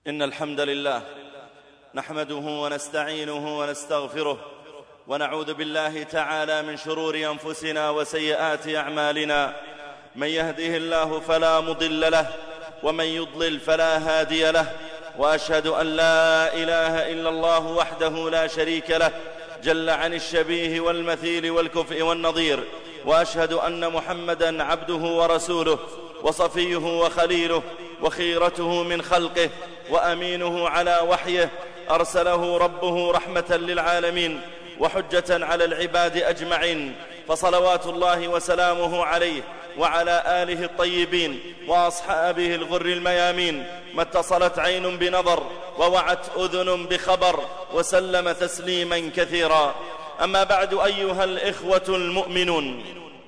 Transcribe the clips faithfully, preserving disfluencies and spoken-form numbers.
إن الحمد لله نحمده ونستعينه ونستغفره ونعوذ بالله تعالى من شرور أنفسنا وسيئات أعمالنا. من يهده الله فلا مضل له ومن يضلل فلا هادي له، وأشهد أن لا إله إلا الله وحده لا شريك له جل عن الشبيه والمثيل والكفء والنظير، وأشهد أن محمدًا عبده ورسوله وصفيه وخليله وخيرته من خلقه وأمينه على وحيه، أرسله ربه رحمة للعالمين وحجة على العباد أجمعين، فصلوات الله وسلامه عليه وعلى آله الطيبين وأصحابه الغر الميامين، ما اتصلت عين بنظر ووعت أذن بخبر، وسلم تسليما كثيرا. أما بعد، أيها الإخوة المؤمنون،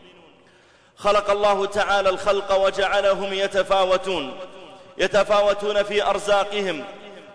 خلق الله تعالى الخلق وجعلهم يتفاوتون يتفاوتون في أرزاقهم،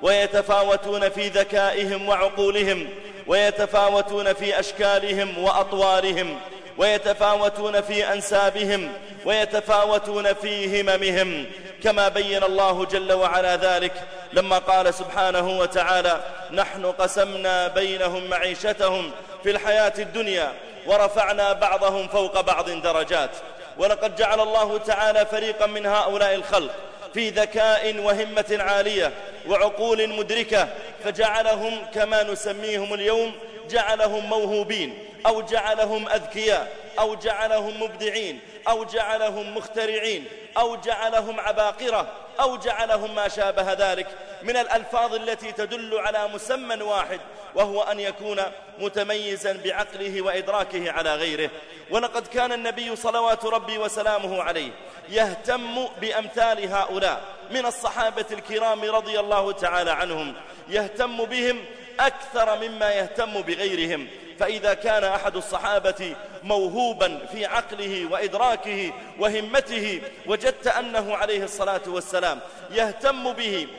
ويتفاوتون في ذكائهم وعقولهم، ويتفاوتون في أشكالهم وأطوارهم، ويتفاوتون في أنسابهم، ويتفاوتون في هممهم، كما بين الله جل وعلا ذلك لما قال سبحانه وتعالى: نحن قسمنا بينهم معيشتهم في الحياة الدنيا ورفعنا بعضهم فوق بعض درجات. ولقد جعل الله تعالى فريقا من هؤلاء الخلق في ذكاء وهمة عالية وعقول مدركة، فجعلهم كما نسميهم اليوم، جعلهم موهوبين، أو جعلهم أذكياء، أو جعلهم مبدعين، أو جعلهم مخترعين، أو جعلهم عباقرة، أو جعلهم ما شابه ذلك من الألفاظ التي تدل على مسمى واحد، وهو أن يكون متميزا بعقله وإدراكه على غيره. ولقد كان النبي صلوات ربي وسلامه عليه يهتم بأمثال هؤلاء من الصحابة الكرام رضي الله تعالى عنهم، يهتم بهم أكثر مما يهتم بغيرهم. فإذا كان أحد الصحابة موهوبا في عقله وإدراكه وهمته، وجدت أنه عليه الصلاة والسلام يهتم به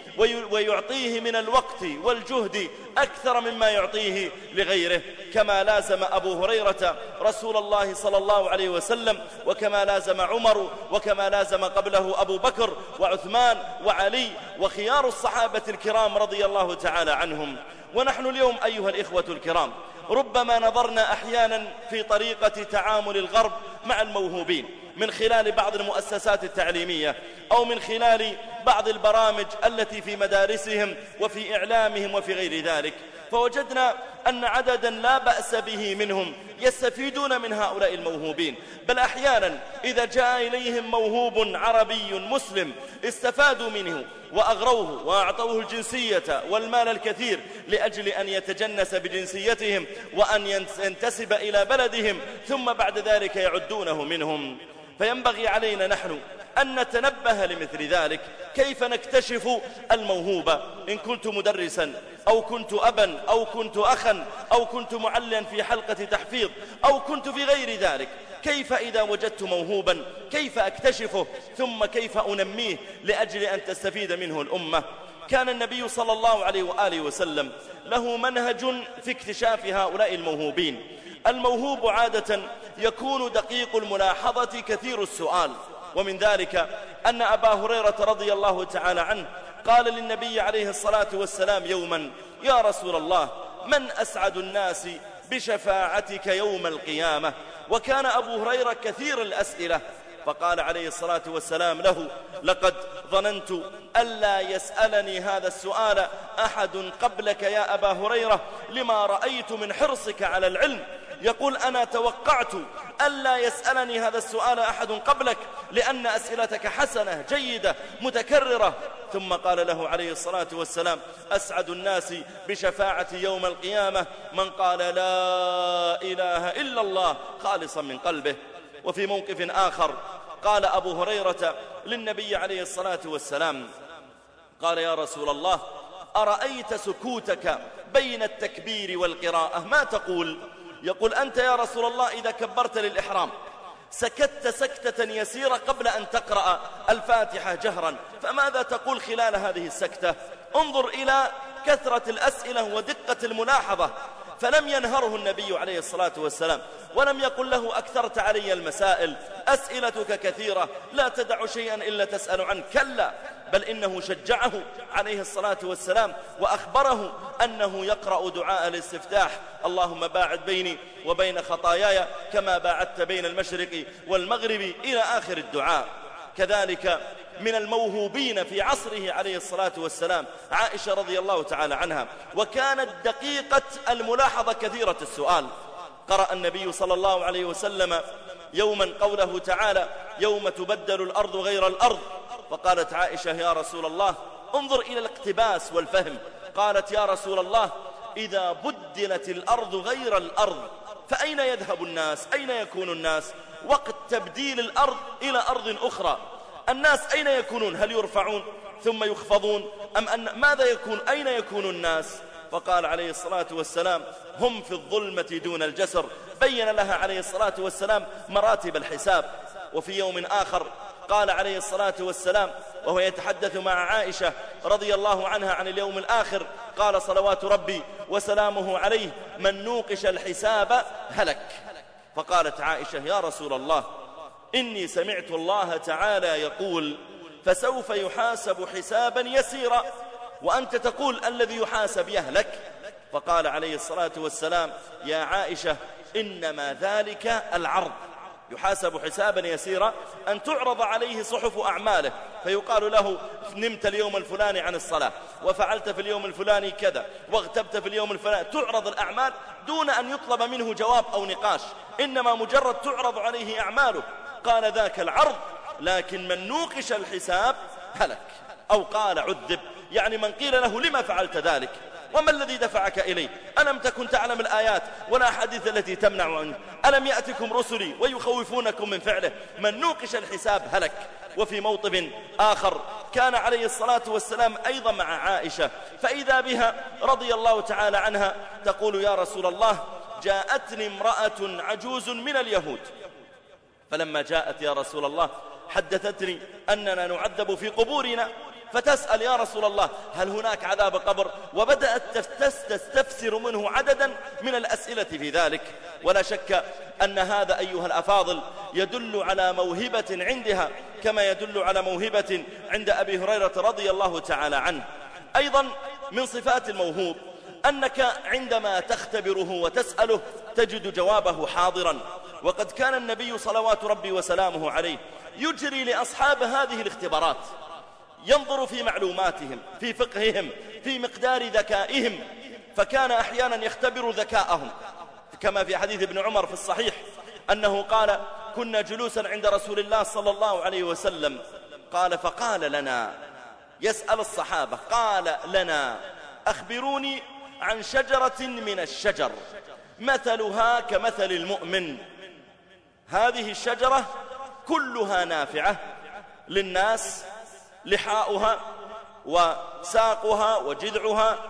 ويعطيه من الوقت والجهد أكثر مما يعطيه لغيره، كما لازم أبو هريرة رسول الله صلى الله عليه وسلم، وكما لازم عمر، وكما لازم قبله أبو بكر وعثمان وعلي وخيار الصحابة الكرام رضي الله تعالى عنهم. ونحن اليوم أيها الإخوة الكرام ربما نظرنا أحيانا في طريقة تعامل الغرب مع الموهوبين من خلال بعض المؤسسات التعليمية، أو من خلال بعض البرامج التي في مدارسهم وفي إعلامهم وفي غير ذلك، فوجدنا أن عددا لا بأس به منهم يستفيدون من هؤلاء الموهوبين، بل أحيانا إذا جاء إليهم موهوب عربي مسلم استفادوا منه وأغروه وأعطوه الجنسية والمال الكثير لأجل أن يتجنس بجنسيتهم وأن ينتسب إلى بلدهم، ثم بعد ذلك يعدونه منهم. فينبغي علينا نحن أن نتنبه لمثل ذلك. كيف نكتشف الموهوبة؟ إن كنت مدرسا، أو كنت أبا، أو كنت أخا، أو كنت معلما في حلقة تحفيظ، أو كنت في غير ذلك، كيف إذا وجدت موهوبا كيف أكتشفه؟ ثم كيف أنميه لأجل أن تستفيد منه الأمة؟ كان النبي صلى الله عليه وآله وسلم له منهج في اكتشاف هؤلاء الموهوبين. الموهوب عادة يكون دقيق الملاحظة كثير السؤال، ومن ذلك أن أبا هريرة رضي الله تعالى عنه قال للنبي عليه الصلاة والسلام يوما: يا رسول الله، من أسعد الناس بشفاعتك يوم القيامة؟ وكان أبو هريرة كثير الأسئلة، فقال عليه الصلاة والسلام له: لقد ظننت ألا يسألني هذا السؤال أحد قبلك يا أبا هريرة، لما رأيت من حرصك على العلم. يقول: أنا توقعت ألا يسألني هذا السؤال أحد قبلك، لأن أسئلتك حسنة جيدة متكررة. ثم قال له عليه الصلاة والسلام: أسعد الناس بشفاعة يوم القيامة من قال لا إله إلا الله خالصا من قلبه. وفي موقف آخر قال أبو هريرة للنبي عليه الصلاة والسلام، قال: يا رسول الله، أرأيت سكوتك بين التكبير والقراءة ما تقول؟ يقول: أنت يا رسول الله إذا كبرت للإحرام سكت سكتة يسيرة قبل أن تقرأ الفاتحة جهرا، فماذا تقول خلال هذه السكتة؟ انظر إلى كثرة الأسئلة ودقة الملاحظة. فلم ينهره النبي عليه الصلاة والسلام ولم يقل له أكثرت علي المسائل، أسئلتك كثيرة، لا تدع شيئا إلا تسأل عنه. كلا، بل إنه شجعه عليه الصلاة والسلام وأخبره أنه يقرأ دعاء الاستفتاح: اللهم باعد بيني وبين خطاياي كما باعدت بين المشرق والمغرب، إلى آخر الدعاء. كذلك من الموهوبين في عصره عليه الصلاة والسلام عائشة رضي الله تعالى عنها، وكانت دقيقة الملاحظة كثيرة السؤال. قرأ النبي صلى الله عليه وسلم يوما قوله تعالى: يوم تبدل الأرض غير الأرض، فقالت عائشة: يا رسول الله انظر إلى الاقتباس والفهم. قالت: يا رسول الله إذا بدلت الأرض غير الأرض فأين يذهب الناس؟ أين يكون الناس وقت تبديل الأرض إلى أرض أخرى؟ الناس أين يكونون؟ هل يرفعون ثم يخفضون أم أن ماذا يكون؟ أين يكون الناس؟ فقال عليه الصلاة والسلام: هم في الظلمة دون الجسر. بين لها عليه الصلاة والسلام مراتب الحساب. وفي يوم آخر قال عليه الصلاة والسلام وهو يتحدث مع عائشة رضي الله عنها عن اليوم الآخر، قال صلوات ربي وسلامه عليه: من نوقش الحساب هلك. فقالت عائشة: يا رسول الله إني سمعت الله تعالى يقول: فسوف يحاسب حسابا يسيرا، وأنت تقول الذي يحاسب يهلك. فقال عليه الصلاة والسلام: يا عائشة إنما ذلك العرض. يحاسب حسابا يسيرا أن تعرض عليه صحف أعماله، فيقال له: نمت اليوم الفلاني عن الصلاة، وفعلت في اليوم الفلاني كذا، واغتبت في اليوم الفلاني. تعرض الأعمال دون أن يطلب منه جواب أو نقاش، إنما مجرد تعرض عليه أعماله. قال: ذاك العرض، لكن من نوقش الحساب هلك. أو قال: عذب، يعني من قيل له: لما فعلت ذلك؟ وما الذي دفعك إليه؟ ألم تكن تعلم الآيات والأحاديث التي تمنع عنه؟ ألم يأتكم رسلي ويخوفونكم من فعله؟ من نوقش الحساب هلك. وفي موطب آخر كان عليه الصلاة والسلام أيضا مع عائشة، فإذا بها رضي الله تعالى عنها تقول: يا رسول الله جاءتني امرأة عجوز من اليهود، فلما جاءت يا رسول الله حدثتني أننا نعذب في قبورنا، فتسأل: يا رسول الله هل هناك عذاب قبر؟ وبدأت تستفسر منه عددا من الأسئلة في ذلك. ولا شك أن هذا أيها الأفاضل يدل على موهبة عندها، كما يدل على موهبة عند أبي هريرة رضي الله تعالى عنه. أيضا من صفات الموهوب أنك عندما تختبره وتسأله تجد جوابه حاضرا. وقد كان النبي صلوات ربي وسلامه عليه يجري لأصحاب هذه الاختبارات، ينظر في معلوماتهم، في فقههم، في مقدار ذكائهم، فكان أحيانا يختبر ذكاءهم، كما في حديث ابن عمر في الصحيح أنه قال: كنا جلوسا عند رسول الله صلى الله عليه وسلم، قال فقال لنا، يسأل الصحابة، قال لنا: أخبروني عن شجرة من الشجر مثلها كمثل المؤمن. هذه الشجرة كلها نافعة للناس، لحاؤها وساقها وجذعها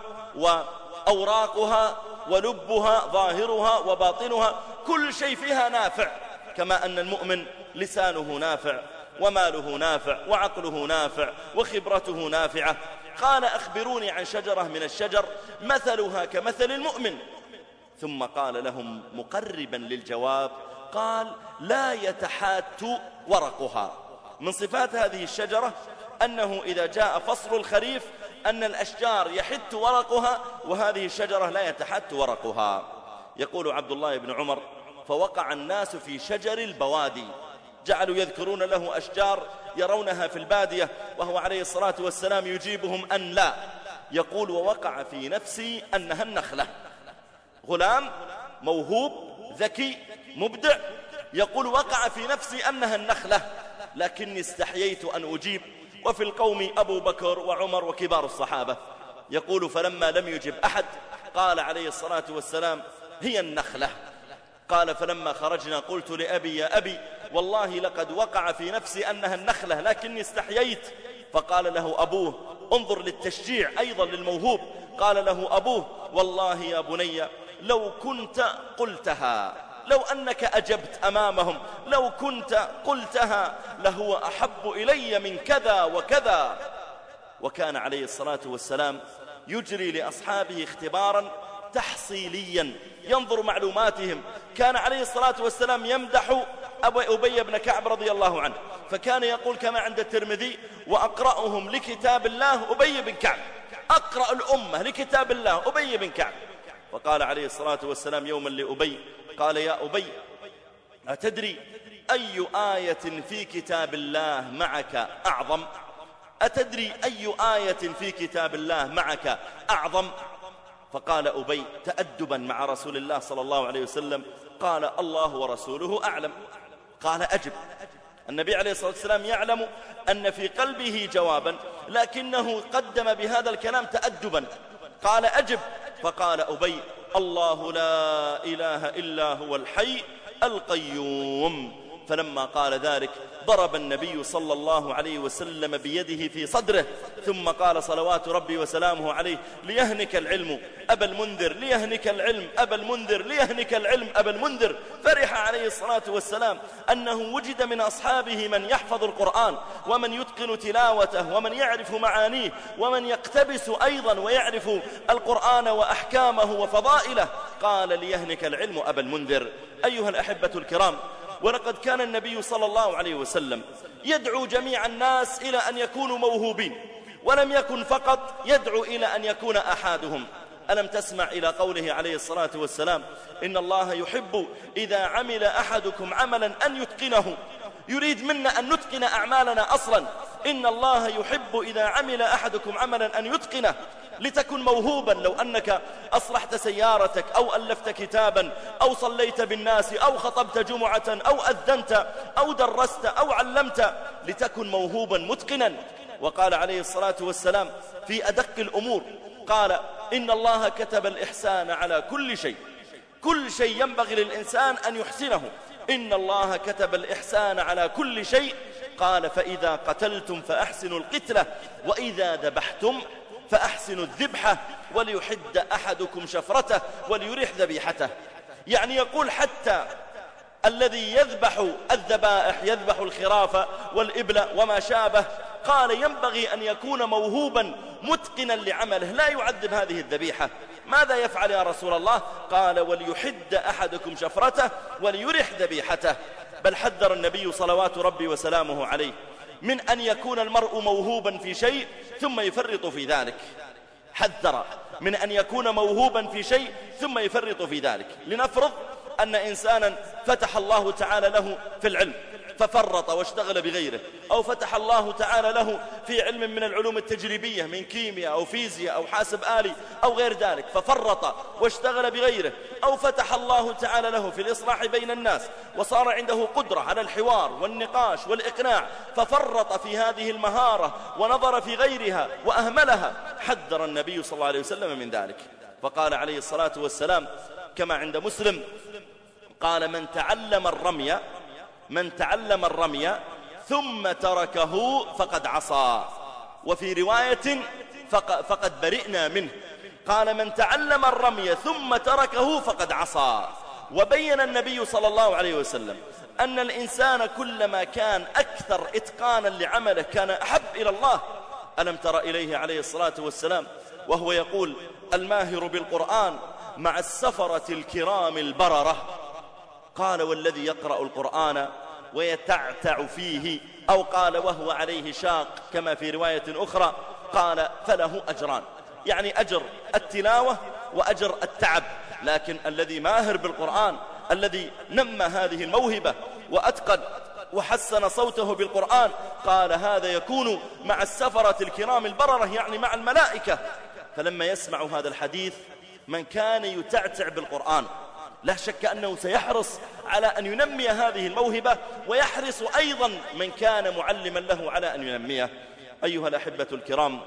وأوراقها ولبها ظاهرها وباطنها، كل شيء فيها نافع، كما أن المؤمن لسانه نافع وماله نافع وعقله نافع وخبرته نافعة. قال: أخبروني عن شجرة من الشجر مثلها كمثل المؤمن. ثم قال لهم مقربا للجواب، قال: لا يتحات ورقها. من صفات هذه الشجرة أنه إذا جاء فصل الخريف أن الأشجار يحت ورقها، وهذه الشجرة لا يتحت ورقها. يقول عبد الله بن عمر: فوقع الناس في شجر البوادي، جعلوا يذكرون له أشجار يرونها في البادية، وهو عليه الصلاة والسلام يجيبهم أن لا. يقول: ووقع في نفسي أنها النخلة. غلام موهوب ذكي مبدع، يقول: وقع في نفسي أنها النخلة، لكني استحييت أن أجيب، وفي القوم أبو بكر وعمر وكبار الصحابة. يقول: فلما لم يجب أحد قال عليه الصلاة والسلام: هي النخلة. قال: فلما خرجنا قلت لأبي: يا أبي والله لقد وقع في نفسي أنها النخلة لكني استحييت. فقال له أبوه، انظر للتشجيع أيضا للموهوب، قال له أبوه: والله يا بني لو كنت قلتها، لو أنك أجبت أمامهم، لو كنت قلتها لهو أحب إلي من كذا وكذا. وكان عليه الصلاة والسلام يجري لأصحابه اختبارا تحصيليا ينظر معلوماتهم. كان عليه الصلاة والسلام يمدح أبي بن كعب رضي الله عنه، فكان يقول كما عند الترمذي: وأقرأهم لكتاب الله أبي بن كعب، أقرأ الأمة لكتاب الله أبي بن كعب. فقال عليه الصلاة والسلام يوما لأبي، قال: يا أبي، أتدري أي آية في كتاب الله معك أعظم؟ أتدري أي آية في كتاب الله معك أعظم؟ فقال أبي تأدبا مع رسول الله صلى الله عليه وسلم، قال: الله ورسوله أعلم. قال: أجب. النبي عليه الصلاة والسلام يعلم أن في قلبه جوابا، لكنه قدم بهذا الكلام تأدبا. قال: أجب. فقال أبي: الله لا إله إلا هو الحي القيوم. فلما قال ذلك ضرب النبي صلى الله عليه وسلم بيده في صدره، ثم قال صلوات ربي وسلامه عليه: ليهنك العلم أبا المنذر، ليهنك العلم أبا المنذر، ليهنك العلم أبا المنذر. فرح عليه الصلاة والسلام أنه وجد من أصحابه من يحفظ القرآن، ومن يتقن تلاوته، ومن يعرف معانيه، ومن يقتبس أيضا ويعرف القرآن وأحكامه وفضائله. قال: ليهنك العلم أبا المنذر. أيها الأحبة الكرام، ولقد كان النبي صلى الله عليه وسلم يدعو جميع الناس إلى أن يكونوا موهوبين، ولم يكن فقط يدعو إلى أن يكون أحدهم. ألم تسمع إلى قوله عليه الصلاة والسلام: إن الله يحب إذا عمل أحدكم عملا أن يتقنه. يريد منا أن نتقن أعمالنا أصلا. إن الله يحب إذا عمل أحدكم عملا أن يتقنه، لتكن موهوبا. لو أنك أصلحت سيارتك، أو ألفت كتابا، أو صليت بالناس، أو خطبت جمعة، أو أذنت، أو درست، أو علمت، لتكن موهوبا متقنا. وقال عليه الصلاة والسلام في أدق الأمور، قال: إن الله كتب الإحسان على كل شيء. كل شيء ينبغي للإنسان أن يحسنه. إن الله كتب الإحسان على كل شيء. قال: فإذا قتلتم فأحسنوا القتلة، وإذا ذبحتم فأحسنوا الذبحة، وليحد أحدكم شفرته وليريح ذبيحته. يعني يقول حتى الذي يذبح الذبائح، يذبح الخراف والإبل وما شابه، قال ينبغي أن يكون موهوبا متقنا لعمله، لا يعذب هذه الذبيحة. ماذا يفعل يا رسول الله؟ قال: وليحد أحدكم شفرته وليريح ذبيحته. بل حذر النبي صلوات ربي وسلامه عليه من أن يكون المرء موهوبا في شيء ثم يفرط في ذلك. حذر من أن يكون موهوبا في شيء ثم يفرط في ذلك. لنفرض أن إنسانا فتح الله تعالى له في العلم ففرط واشتغل بغيره، أو فتح الله تعالى له في علم من العلوم التجريبية من كيمياء أو فيزياء أو حاسب آلي أو غير ذلك ففرط واشتغل بغيره، أو فتح الله تعالى له في الإصلاح بين الناس وصار عنده قدرة على الحوار والنقاش والإقناع ففرط في هذه المهارة ونظر في غيرها وأهملها. حذر النبي صلى الله عليه وسلم من ذلك، فقال عليه الصلاة والسلام كما عند مسلم، قال: من تعلم الرمي من تعلم الرمي ثم تركه فقد عصى. وفي رواية فقد برئنا منه. قال: من تعلم الرمي ثم تركه فقد عصى. وبين النبي صلى الله عليه وسلم أن الإنسان كلما كان أكثر إتقانا لعمله كان أحب إلى الله. ألم تر إليه عليه الصلاة والسلام وهو يقول: الماهر بالقرآن مع السفرة الكرام البررة. قال: والذي يقرأ القرآن ويتعتع فيه، أو قال وهو عليه شاق كما في رواية أخرى، قال: فله أجران، يعني أجر التلاوة وأجر التعب. لكن الذي ماهر بالقرآن، الذي نمى هذه الموهبة وأتقن وحسن صوته بالقرآن، قال: هذا يكون مع السفرة الكرام البررة، يعني مع الملائكة. فلما يسمع هذا الحديث من كان يتعتع بالقرآن لا شك أنه سيحرص على أن ينمي هذه الموهبة، ويحرص أيضا من كان معلما له على أن ينميه. أيها الأحبة الكرام،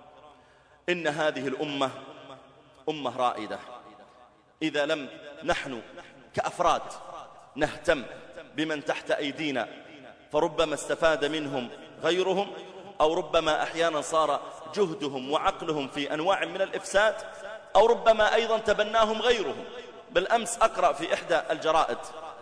إن هذه الأمة أمة رائدة. إذا لم نحن كأفراد نهتم بمن تحت أيدينا فربما استفاد منهم غيرهم، أو ربما أحيانا صار جهدهم وعقلهم في أنواع من الإفساد، أو ربما أيضا تبناهم غيرهم. بالأمس أقرأ في إحدى الجرائد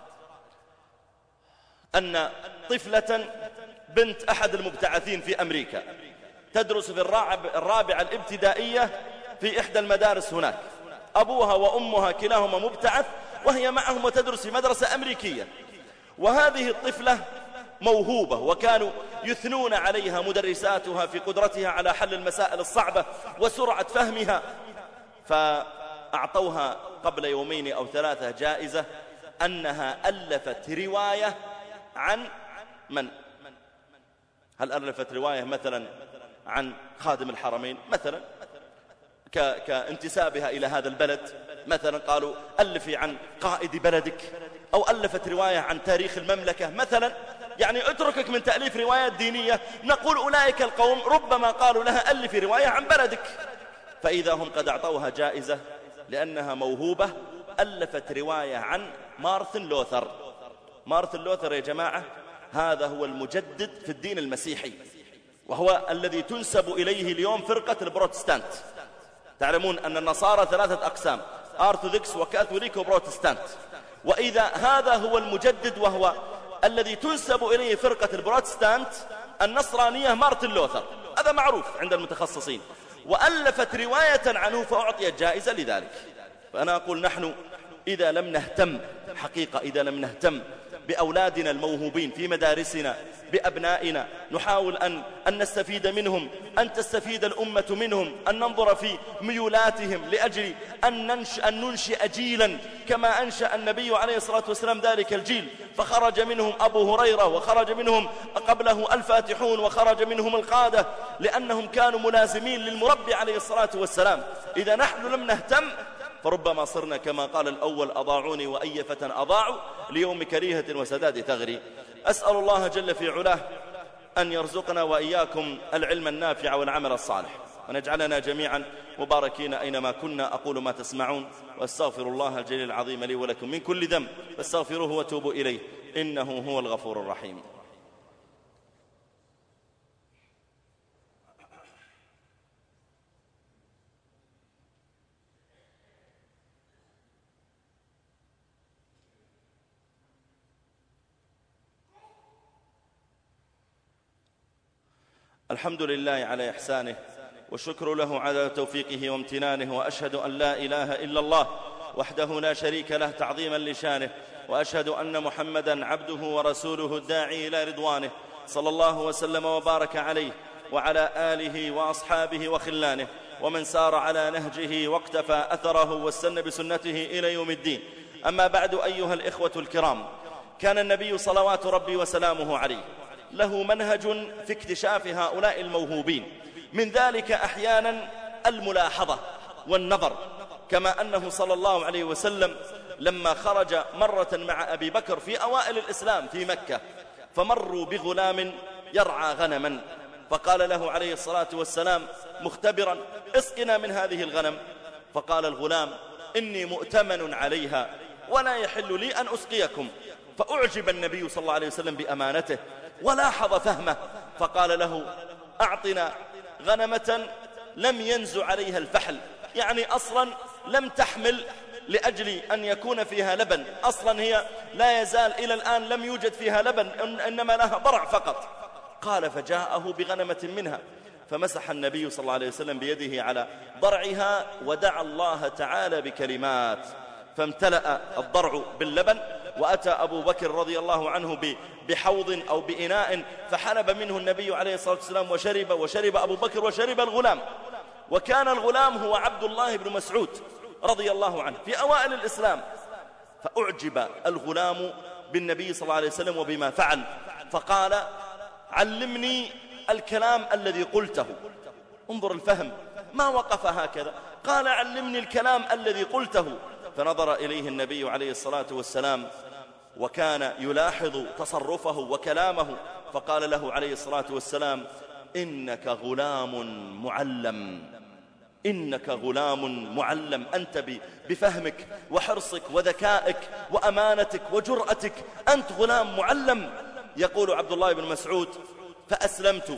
أن طفلة بنت أحد المبتعثين في أمريكا تدرس في الرابعة الابتدائية في إحدى المدارس هناك، أبوها وأمها كلاهما مبتعث، وهي معهم وتدرس في مدرسة أمريكية. وهذه الطفلة موهوبة، وكانوا يثنون عليها مدرساتها في قدرتها على حل المسائل الصعبة وسرعة فهمها، فأعطوها قبل يومين أو ثلاثة جائزة أنها ألفت رواية عن من؟ هل ألفت رواية مثلا عن خادم الحرمين مثلا كانتسابها إلى هذا البلد؟ مثلا قالوا ألفي عن قائد بلدك، أو ألفت رواية عن تاريخ المملكة مثلا. يعني اتركك من تأليف روايات دينية، نقول أولئك القوم ربما قالوا لها ألفي رواية عن بلدك، فإذا هم قد أعطوها جائزة لأنها موهوبة. ألفت رواية عن مارتن لوثر. مارتن لوثر يا جماعة هذا هو المجدد في الدين المسيحي، وهو الذي تنسب إليه اليوم فرقة البروتستانت. تعلمون أن النصارى ثلاثة أقسام: أرثوذكس وكاثوليك وبروتستانت. وإذا هذا هو المجدد وهو الذي تنسب إليه فرقة البروتستانت النصرانية مارتن لوثر، هذا معروف عند المتخصصين، وألفت رواية عنه فأعطيت جائزة لذلك. فأنا أقول نحن إذا لم نهتم حقيقة إذا لم نهتم بأولادنا الموهوبين في مدارسنا، بأبنائنا، نحاول أن, أن نستفيد منهم، أن تستفيد الأمة منهم، أن ننظر في ميولاتهم لأجل أن ننشئ, أن ننشئ جيلا كما أنشأ النبي عليه الصلاة والسلام ذلك الجيل، فخرج منهم أبو هريرة، وخرج منهم قبله الفاتحون، وخرج منهم القادة، لأنهم كانوا ملازمين للمربي عليه الصلاة والسلام. إذا نحن لم نهتم فربما صرنا كما قال الأول: أضاعوني وأي فتى أضاعوا ليوم كريهة وسداد ثغري. أسأل الله جل في علاه أن يرزقنا وإياكم العلم النافع والعمل الصالح، ونجعلنا جميعا مباركين أينما كنا. أقول ما تسمعون، وأستغفر الله الجليل العظيم لي ولكم من كل ذنب، فاستغفروه وتوبوا إليه إنه هو الغفور الرحيم. الحمد لله على إحسانه، والشكر له على توفيقه وامتنانه، وأشهد أن لا إله إلا الله وحده لا شريك له تعظيما لشانه، وأشهد أن محمدا عبده ورسوله الداعي إلى رضوانه، صلى الله وسلم وبارك عليه وعلى آله وأصحابه وخلانه ومن سار على نهجه واقتفى أثره واستنى بسنته إلى يوم الدين. أما بعد، أيها الإخوة الكرام، كان النبي صلوات ربي وسلامه عليه له منهج في اكتشاف هؤلاء الموهوبين، من ذلك أحيانا الملاحظة والنظر، كما أنه صلى الله عليه وسلم لما خرج مرة مع أبي بكر في أوائل الإسلام في مكة، فمروا بغلام يرعى غنما، فقال له عليه الصلاة والسلام مختبرا: اسقنا من هذه الغنم. فقال الغلام: إني مؤتمن عليها ولا يحل لي أن أسقيكم. فأعجب النبي صلى الله عليه وسلم بأمانته ولاحظ فهمه، فقال له: أعطنا غنمة لم ينز عليها الفحل، يعني أصلا لم تحمل لأجل أن يكون فيها لبن، أصلا هي لا يزال إلى الآن لم يوجد فيها لبن، إنما لها ضرع فقط. قال: فجاءه بغنمة منها، فمسح النبي صلى الله عليه وسلم بيده على ضرعها ودعا الله تعالى بكلمات، فامتلأ الضرع باللبن، وأتى أبو بكر رضي الله عنه بحوض أو بإناء فحلب منه النبي عليه الصلاة والسلام وشرب، وشرب أبو بكر وشرب الغلام. وكان الغلام هو عبد الله بن مسعود رضي الله عنه في أوائل الإسلام. فأعجب الغلام بالنبي صلى الله عليه وسلم وبما فعل، فقال: علمني الكلام الذي قلته. انظر الفهم، ما وقف هكذا، قال: علمني الكلام الذي قلته. فنظر إليه النبي عليه الصلاة والسلام وكان يلاحظ تصرفه وكلامه، فقال له عليه الصلاة والسلام: إنك غلام معلم، إنك غلام معلم، أنت بفهمك وحرصك وذكائك وأمانتك وجرأتك أنت غلام معلم. يقول عبد الله بن مسعود: فأسلمت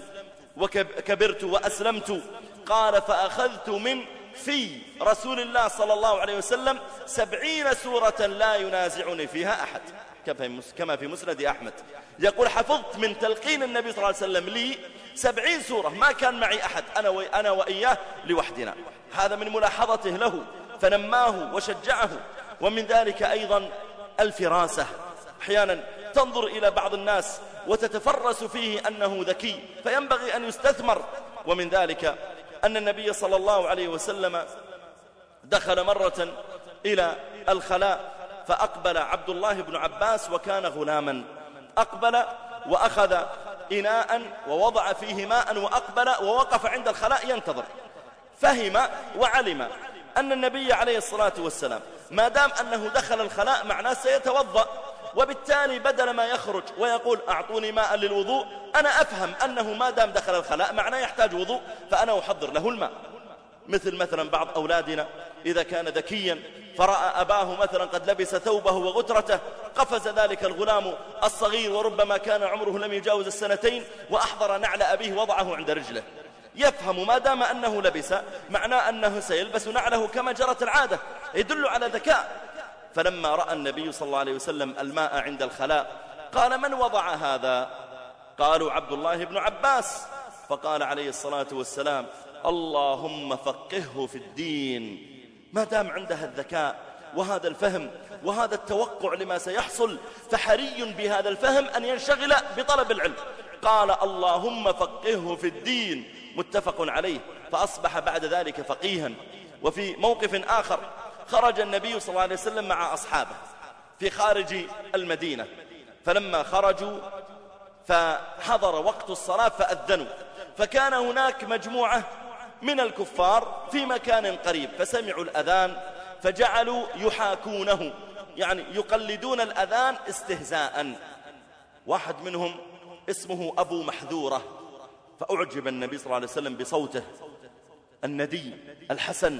وكبرت وأسلمت. قال: فأخذت من في رسول الله صلى الله عليه وسلم سبعين سورة لا ينازعني فيها أحد، كما في مسند أحمد. يقول: حفظت من تلقين النبي صلى الله عليه وسلم لي سبعين سورة ما كان معي أحد، أنا, أنا وإياه لوحدنا. هذا من ملاحظته له فنماه وشجعه. ومن ذلك أيضا الفراسة. أحيانا تنظر إلى بعض الناس وتتفرس فيه أنه ذكي فينبغي أن يستثمر. ومن ذلك أن النبي صلى الله عليه وسلم دخل مرة إلى الخلاء فأقبل عبد الله بن عباس وكان غلاما، أقبل وأخذ إناء ووضع فيه ماء وأقبل ووقف عند الخلاء ينتظر، فهم وعلم أن النبي عليه الصلاة والسلام ما دام أنه دخل الخلاء معناه سيتوضأ، وبالتالي بدل ما يخرج ويقول أعطوني ماء للوضوء، أنا أفهم أنه ما دام دخل الخلاء معناه يحتاج وضوء فأنا أحضر له الماء. مثل مثلا بعض أولادنا إذا كان ذكيا فرأى أباه مثلا قد لبس ثوبه وغترته، قفز ذلك الغلام الصغير وربما كان عمره لم يجاوز السنتين وأحضر نعل أبيه وضعه عند رجله، يفهم ما دام أنه لبس معناه أنه سيلبس نعله كما جرت العادة، يدل على ذكاء. فلما رأى النبي صلى الله عليه وسلم الماء عند الخلاء قال من وضع هذا؟ قالوا عبد الله بن عباس. فقال عليه الصلاة والسلام اللهم فقهه في الدين. ما دام عندها الذكاء وهذا الفهم وهذا التوقع لما سيحصل فحري بهذا الفهم أن ينشغل بطلب العلم. قال اللهم فقهه في الدين، متفق عليه، فأصبح بعد ذلك فقيها. وفي موقف آخر خرج النبي صلى الله عليه وسلم مع أصحابه في خارج المدينة، فلما خرجوا فحضر وقت الصلاة فأذنوا، فكان هناك مجموعة من الكفار في مكان قريب فسمعوا الأذان فجعلوا يحاكونه، يعني يقلدون الأذان استهزاء. واحد منهم اسمه أبو محذورة، فأعجب النبي صلى الله عليه وسلم بصوته الندي الحسن،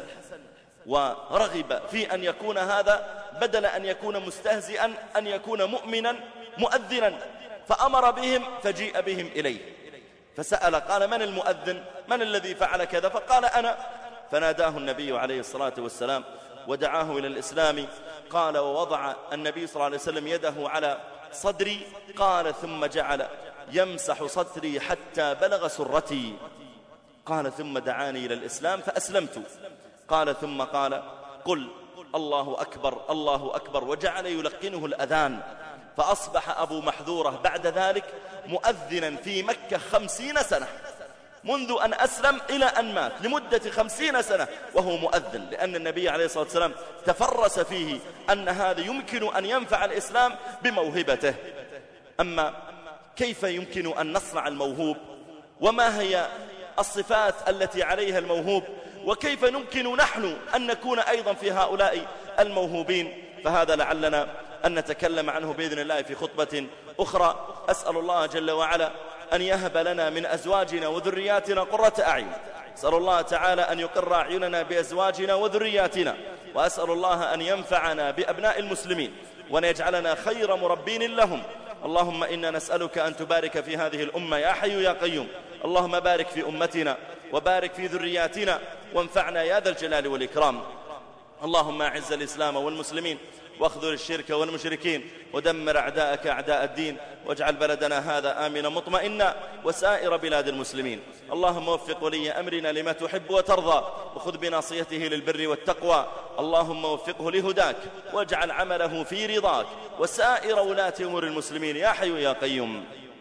ورغب في أن يكون هذا بدل أن يكون مستهزئا أن يكون مؤمنا مؤذنا، فأمر بهم فجيء بهم إليه فسأل قال من المؤذن؟ من الذي فعل كذا؟ فقال أنا. فناداه النبي عليه الصلاة والسلام ودعاه إلى الإسلام. قال ووضع النبي صلى الله عليه وسلم يده على صدري، قال ثم جعل يمسح صدري حتى بلغ سرتي، قال ثم دعاني إلى الإسلام فأسلمت. قال ثم قال قل الله أكبر الله أكبر، وجعل يلقنه الأذان، فأصبح أبو محذورة بعد ذلك مؤذنا في مكة خمسين سنة، منذ أن أسلم إلى أن مات لمدة خمسين سنة وهو مؤذن، لأن النبي عليه الصلاة والسلام تفرس فيه أن هذا يمكن أن ينفع الإسلام بموهبته. أما كيف يمكن أن نصنع الموهوب؟ وما هي الصفات التي عليها الموهوب؟ وكيف يمكن نحن أن نكون أيضا في هؤلاء الموهوبين؟ فهذا لعلنا أن نتكلم عنه بإذن الله في خطبة أخرى. أسأل الله جل وعلا أن يهب لنا من أزواجنا وذرياتنا قرة أعين. أسأل الله تعالى أن يقر أعيننا بأزواجنا وذرياتنا، وأسأل الله أن ينفعنا بأبناء المسلمين وأن يجعلنا خير مربين لهم. اللهم إنا نسألك أن تبارك في هذه الأمة يا حي يا قيوم. اللهم بارك في أمتنا وبارك في ذرياتنا وانفعنا يا ذا الجلال والإكرام. اللهم أعز الإسلام والمسلمين واخذل الشرك والمشركين ودمر أعداءك أعداء الدين، واجعل بلدنا هذا آمنا مطمئنا وسائر بلاد المسلمين. اللهم وفق ولي أمرنا لما تحب وترضى، وخذ بناصيته للبر والتقوى. اللهم وفقه لهداك واجعل عمله في رضاك وسائر ولاة أمور المسلمين يا حي يا قيوم.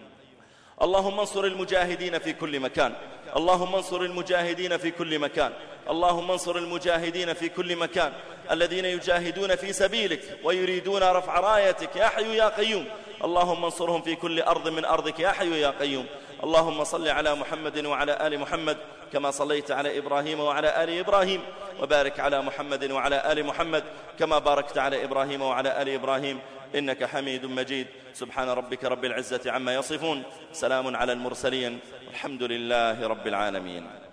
اللهم انصر المجاهدين في كل مكان، اللهم انصر المجاهدين في كل مكان، اللهم انصر المجاهدين في كل مكان الذين يجاهدون في سبيلك ويريدون رفع رايتك يا حي يا قيوم. اللهم انصرهم في كل أرض من أرضك يا حي يا قيوم. اللهم صل على محمد وعلى آل محمد كما صليت على إبراهيم وعلى آل إبراهيم، وبارك على محمد وعلى آل محمد كما باركت على إبراهيم وعلى آل إبراهيم إنك حميد مجيد. سبحان ربك رب العزة عما يصفون، سلام على المرسلين، الحمد لله رب العالمين.